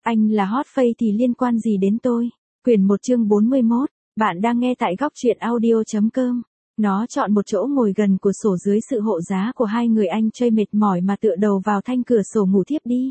Anh là hot face thì liên quan gì đến tôi? Quyển 1 chương 41, bạn đang nghe tại góc truyện audio.com. Nó chọn một chỗ ngồi gần cửa sổ dưới sự hộ giá của hai người anh chơi mệt mỏi mà tựa đầu vào thanh cửa sổ ngủ thiếp đi.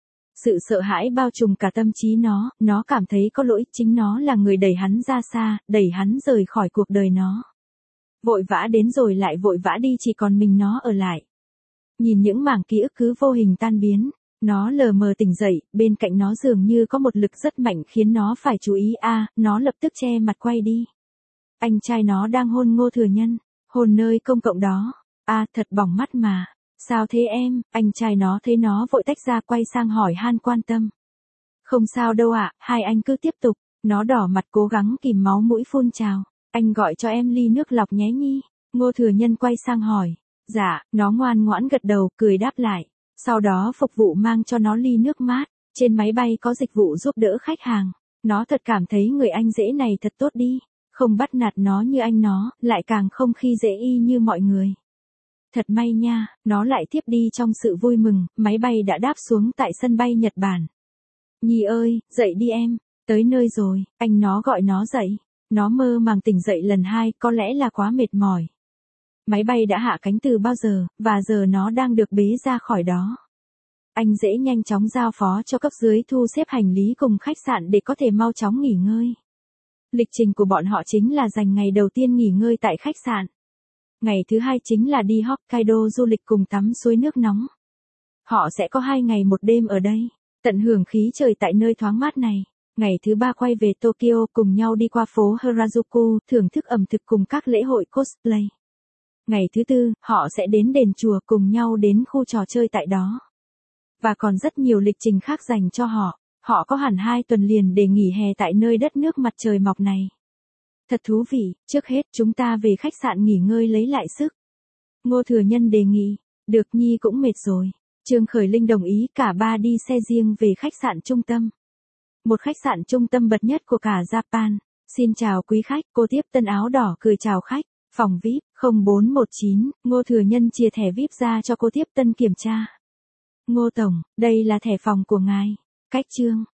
Sự sợ hãi bao trùm cả tâm trí nó cảm thấy có lỗi, chính nó là người đẩy hắn ra xa, đẩy hắn rời khỏi cuộc đời nó. Vội vã đến rồi lại vội vã đi, chỉ còn mình nó ở lại. Nhìn những mảng ký ức cứ vô hình tan biến, nó lờ mờ tỉnh dậy, bên cạnh nó dường như có một lực rất mạnh khiến nó phải chú ý. Nó lập tức che mặt quay đi. Anh trai nó đang hôn Ngô Thừa Nhân, hôn nơi công cộng đó. Thật bỏng mắt mà. Sao thế em? Anh trai nó thấy nó vội tách ra, quay sang hỏi han quan tâm. Không sao đâu ạ, hai anh cứ tiếp tục. Nó đỏ mặt cố gắng kìm máu mũi phun trào. Anh gọi cho em ly nước lọc nhé nhi. Ngô Thừa Nhân quay sang hỏi. Dạ, nó ngoan ngoãn gật đầu, cười đáp lại. Sau đó phục vụ mang cho nó ly nước mát. Trên máy bay có dịch vụ giúp đỡ khách hàng. Nó thật cảm thấy người anh rể này thật tốt đi. Không bắt nạt nó như anh nó, lại càng không khi dễ y như mọi người. Thật may nha, nó lại tiếp đi trong sự vui mừng. Máy bay đã đáp xuống tại sân bay Nhật Bản. Nhi ơi, dậy đi em. Tới nơi rồi, anh nó gọi nó dậy. Nó mơ màng tỉnh dậy lần hai, có lẽ là quá mệt mỏi. Máy bay đã hạ cánh từ bao giờ, và giờ nó đang được bế ra khỏi đó. Anh rể nhanh chóng giao phó cho cấp dưới thu xếp hành lý cùng khách sạn để có thể mau chóng nghỉ ngơi. Lịch trình của bọn họ chính là dành ngày đầu tiên nghỉ ngơi tại khách sạn. Ngày thứ hai chính là đi Hokkaido du lịch cùng tắm suối nước nóng. Họ sẽ có 2 ngày 1 đêm ở đây, tận hưởng khí trời tại nơi thoáng mát này. Ngày thứ 3 quay về Tokyo, cùng nhau đi qua phố Harajuku, thưởng thức ẩm thực cùng các lễ hội cosplay. Ngày thứ 4, họ sẽ đến đền chùa, cùng nhau đến khu trò chơi tại đó. Và còn rất nhiều lịch trình khác dành cho họ. Họ có hẳn 2 tuần liền để nghỉ hè tại nơi đất nước mặt trời mọc này. Thật thú vị, trước hết chúng ta về khách sạn nghỉ ngơi lấy lại sức. Ngô Thừa Nhân đề nghị. Được nhi, cũng mệt rồi. Trương Khởi Linh đồng ý, cả ba đi xe riêng về khách sạn trung tâm. Một khách sạn trung tâm bậc nhất của cả Japan. Xin chào quý khách, cô tiếp tân áo đỏ cười chào khách. Phòng VIP 0419, Ngô Thừa Nhân chia thẻ VIP ra cho cô tiếp tân kiểm tra. Ngô Tổng, đây là thẻ phòng của ngài. Cách trương,